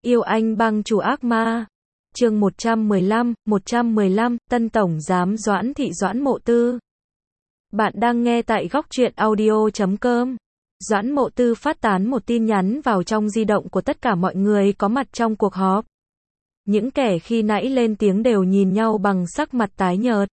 Yêu anh bang chủ ác ma. Chương 115, Tân Tổng Giám Doãn Thị Doãn Mộ Tư. Bạn đang nghe tại góc truyện audio.com. Doãn Mộ Tư phát tán một tin nhắn vào trong di động của tất cả mọi người có mặt trong cuộc họp. Những kẻ khi nãy lên tiếng đều nhìn nhau bằng sắc mặt tái nhợt.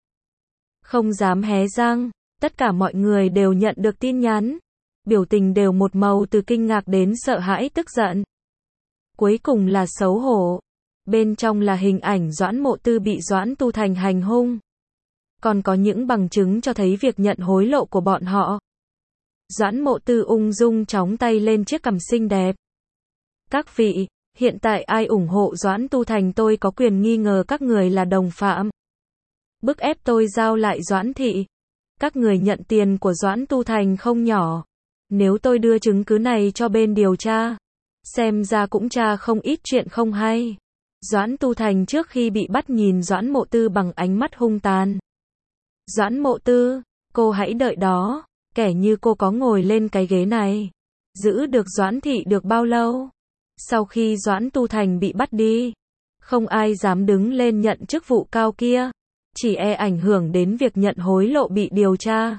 Không dám hé răng, tất cả mọi người đều nhận được tin nhắn. Biểu tình đều một màu từ kinh ngạc đến sợ hãi tức giận. Cuối cùng là xấu hổ. Bên trong là hình ảnh Doãn Mộ Tư bị Doãn Tu Thành hành hung. Còn có những bằng chứng cho thấy việc nhận hối lộ của bọn họ. Doãn Mộ Tư ung dung chóng tay lên chiếc cằm xinh đẹp. Các vị, hiện tại ai ủng hộ Doãn Tu Thành tôi có quyền nghi ngờ các người là đồng phạm. Bức ép tôi giao lại Doãn Thị. Các người nhận tiền của Doãn Tu Thành không nhỏ. Nếu tôi đưa chứng cứ này cho bên điều tra, xem ra cũng tra không ít chuyện không hay. Doãn Tu Thành trước khi bị bắt nhìn Doãn Mộ Tư bằng ánh mắt hung tàn. Doãn Mộ Tư, cô hãy đợi đó, kẻ như cô có ngồi lên cái ghế này, giữ được Doãn Thị được bao lâu? Sau khi Doãn Tu Thành bị bắt đi, không ai dám đứng lên nhận chức vụ cao kia, chỉ e ảnh hưởng đến việc nhận hối lộ bị điều tra.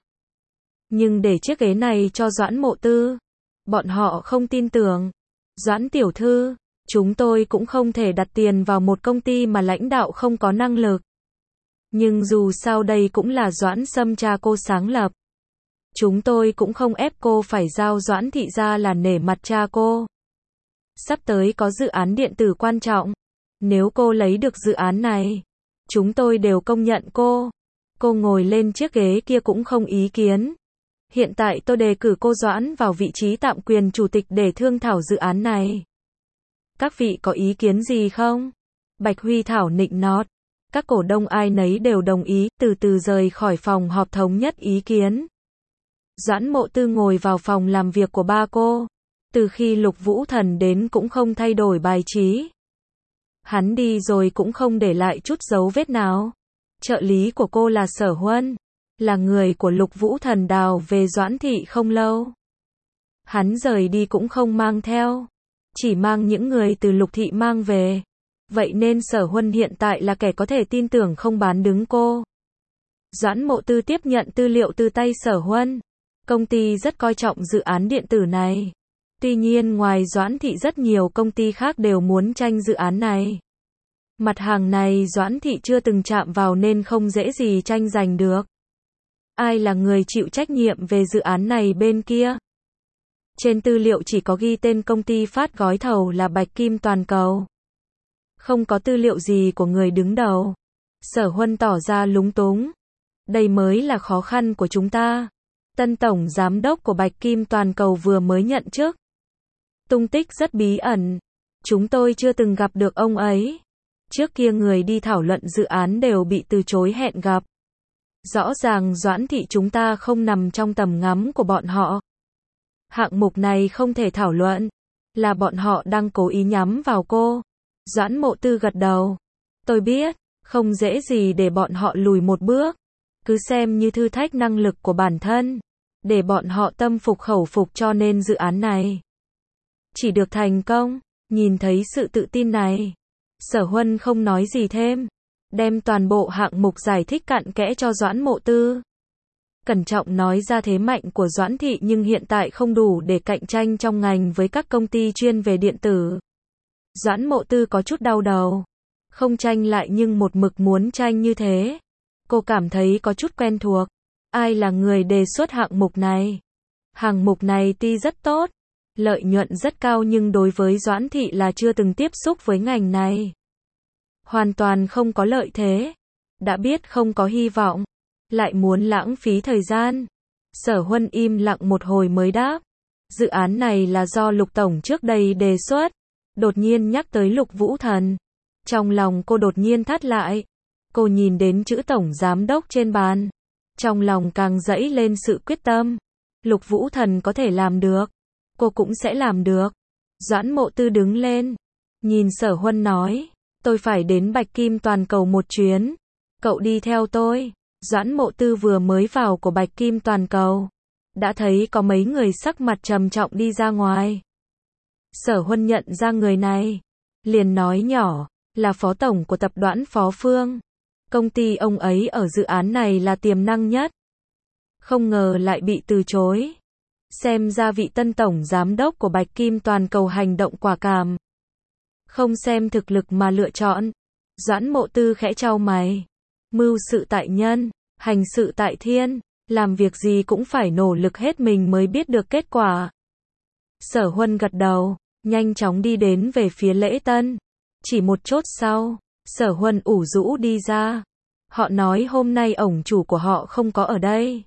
Nhưng để chiếc ghế này cho Doãn Mộ Tư, bọn họ không tin tưởng. Doãn tiểu thư, chúng tôi cũng không thể đặt tiền vào một công ty mà lãnh đạo không có năng lực. Nhưng dù sao đây cũng là Doãn Sâm cha cô sáng lập. Chúng tôi cũng không ép cô phải giao Doãn Thị ra là nể mặt cha cô. Sắp tới có dự án điện tử quan trọng. Nếu cô lấy được dự án này, chúng tôi đều công nhận cô. Cô ngồi lên chiếc ghế kia cũng không ý kiến. Hiện tại tôi đề cử cô Doãn vào vị trí tạm quyền chủ tịch để thương thảo dự án này. Các vị có ý kiến gì không? Bạch Huy Thảo nịnh nót. Các cổ đông ai nấy đều đồng ý, từ từ rời khỏi phòng họp thống nhất ý kiến. Doãn Mộ Tư ngồi vào phòng làm việc của ba cô. Từ khi Lục Vũ Thần đến cũng không thay đổi bài trí. Hắn đi rồi cũng không để lại chút dấu vết nào. Trợ lý của cô là Sở Huân, là người của Lục Vũ Thần đào về Doãn Thị không lâu. Hắn rời đi cũng không mang theo, chỉ mang những người từ Lục Thị mang về. Vậy nên Sở Huân hiện tại là kẻ có thể tin tưởng không bán đứng cô. Doãn Mộ Tư tiếp nhận tư liệu từ tay Sở Huân. Công ty rất coi trọng dự án điện tử này. Tuy nhiên ngoài Doãn Thị rất nhiều công ty khác đều muốn tranh dự án này. Mặt hàng này Doãn Thị chưa từng chạm vào nên không dễ gì tranh giành được. Ai là người chịu trách nhiệm về dự án này bên kia? Trên tư liệu chỉ có ghi tên công ty phát gói thầu là Bạch Kim Toàn Cầu. Không có tư liệu gì của người đứng đầu. Sở Huân tỏ ra lúng túng. Đây mới là khó khăn của chúng ta. Tân Tổng Giám đốc của Bạch Kim Toàn Cầu vừa mới nhận chức. Tung tích rất bí ẩn. Chúng tôi chưa từng gặp được ông ấy. Trước kia người đi thảo luận dự án đều bị từ chối hẹn gặp. Rõ ràng Doãn Thị chúng ta không nằm trong tầm ngắm của bọn họ. Hạng mục này không thể thảo luận. Là bọn họ đang cố ý nhắm vào cô. Doãn Mộ Tư gật đầu. Tôi biết, không dễ gì để bọn họ lùi một bước. Cứ xem như thử thách năng lực của bản thân. Để bọn họ tâm phục khẩu phục cho nên dự án này chỉ được thành công. Nhìn thấy sự tự tin này, Sở Huân không nói gì thêm. Đem toàn bộ hạng mục giải thích cặn kẽ cho Doãn Mộ Tư. Cẩn trọng nói ra thế mạnh của Doãn Thị nhưng hiện tại không đủ để cạnh tranh trong ngành với các công ty chuyên về điện tử. Doãn Mộ Tư có chút đau đầu. Không tranh lại nhưng một mực muốn tranh như thế. Cô cảm thấy có chút quen thuộc. Ai là người đề xuất hạng mục này? Hạng mục này tuy rất tốt, lợi nhuận rất cao nhưng đối với Doãn Thị là chưa từng tiếp xúc với ngành này. Hoàn toàn không có lợi thế. Đã biết không có hy vọng, lại muốn lãng phí thời gian. Sở Huân im lặng một hồi mới đáp. Dự án này là do Lục Tổng trước đây đề xuất. Đột nhiên nhắc tới Lục Vũ Thần. Trong lòng cô đột nhiên thắt lại. Cô nhìn đến chữ Tổng Giám đốc trên bàn. Trong lòng càng dẫy lên sự quyết tâm. Lục Vũ Thần có thể làm được. Cô cũng sẽ làm được. Doãn Mộ Tư đứng lên. Nhìn Sở Huân nói. Tôi phải đến Bạch Kim Toàn Cầu một chuyến. Cậu đi theo tôi. Doãn Mộ Tư vừa mới vào của Bạch Kim Toàn Cầu. Đã thấy có mấy người sắc mặt trầm trọng đi ra ngoài. Sở Huân nhận ra người này. liền nói nhỏ, là phó tổng của tập đoàn Phó Phương. Công ty ông ấy ở dự án này là tiềm năng nhất. Không ngờ lại bị từ chối. Xem ra vị tân tổng giám đốc của Bạch Kim toàn cầu hành động quả cảm. Không xem thực lực mà lựa chọn. Doãn Mộ Tư khẽ chau mày. Mưu sự tại nhân, hành sự tại thiên, làm việc gì cũng phải nỗ lực hết mình mới biết được kết quả. Sở Huân gật đầu, nhanh chóng đi đến về phía lễ tân. Chỉ một chốt sau, Sở Huân ủ rũ đi ra. Họ nói hôm nay ổng chủ của họ không có ở đây.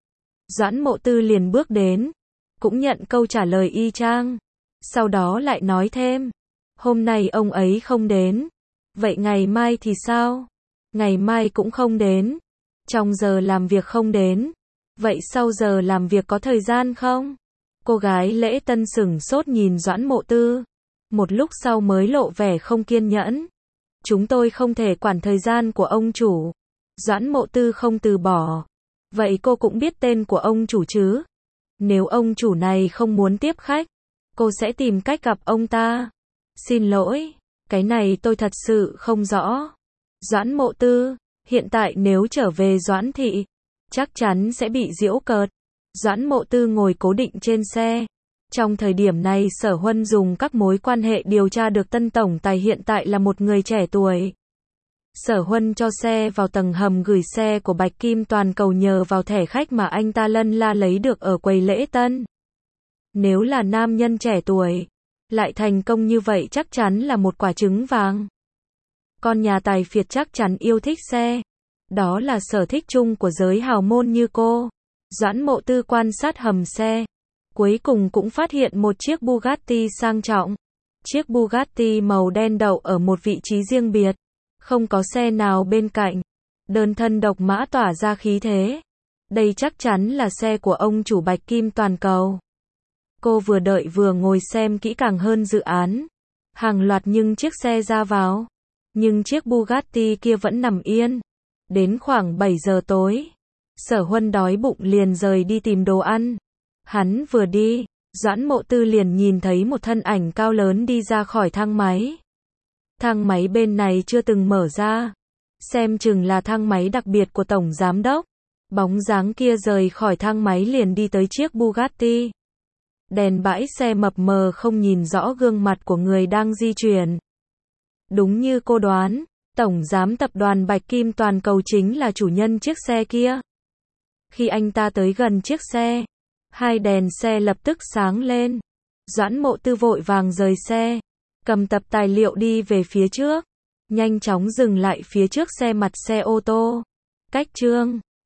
Doãn Mộ Tư liền bước đến, cũng nhận câu trả lời y chang. Sau đó lại nói thêm, hôm nay ông ấy không đến. Vậy ngày mai thì sao? Ngày mai cũng không đến. Trong giờ làm việc không đến. Vậy sau giờ làm việc có thời gian không? Cô gái lễ tân sửng sốt nhìn Doãn Mộ Tư. Một lúc sau mới lộ vẻ không kiên nhẫn. Chúng tôi không thể quản thời gian của ông chủ. Doãn Mộ Tư không từ bỏ. Vậy cô cũng biết tên của ông chủ chứ? Nếu ông chủ này không muốn tiếp khách, cô sẽ tìm cách gặp ông ta. Xin lỗi, cái này tôi thật sự không rõ. Doãn Mộ Tư, hiện tại nếu trở về Doãn thị, chắc chắn sẽ bị giễu cợt. Doãn Mộ Tư ngồi cố định trên xe. Trong thời điểm này Sở Huân dùng các mối quan hệ điều tra được tân tổng tài hiện tại là một người trẻ tuổi. Sở Huân cho xe vào tầng hầm gửi xe của Bạch Kim toàn cầu nhờ vào thẻ khách mà anh ta lân la lấy được ở quầy lễ tân. Nếu là nam nhân trẻ tuổi, lại thành công như vậy chắc chắn là một quả trứng vàng. Con nhà tài phiệt chắc chắn yêu thích xe. Đó là sở thích chung của giới hào môn như cô. Doãn Mộ Tư quan sát hầm xe. Cuối cùng cũng phát hiện một chiếc Bugatti sang trọng. Chiếc Bugatti màu đen đậu ở một vị trí riêng biệt. Không có xe nào bên cạnh. Đơn thân độc mã tỏa ra khí thế. Đây chắc chắn là xe của ông chủ Bạch Kim toàn cầu. Cô vừa đợi vừa ngồi xem kỹ càng hơn dự án. Hàng loạt những chiếc xe ra vào. Nhưng chiếc Bugatti kia vẫn nằm yên. Đến khoảng 7 giờ tối. Sở Huân đói bụng liền rời đi tìm đồ ăn. Hắn vừa đi, Doãn Mộ Tư liền nhìn thấy một thân ảnh cao lớn đi ra khỏi thang máy. Thang máy bên này chưa từng mở ra. Xem chừng là thang máy đặc biệt của Tổng Giám Đốc. Bóng dáng kia rời khỏi thang máy liền đi tới chiếc Bugatti. Đèn bãi xe mập mờ không nhìn rõ gương mặt của người đang di chuyển. Đúng như cô đoán, Tổng Giám tập đoàn Bạch Kim toàn cầu chính là chủ nhân chiếc xe kia. Khi anh ta tới gần chiếc xe, hai đèn xe lập tức sáng lên. Doãn Mộ Tư vội vàng rời xe, cầm tập tài liệu đi về phía trước, nhanh chóng dừng lại phía trước xe mặt xe ô tô. Cách chương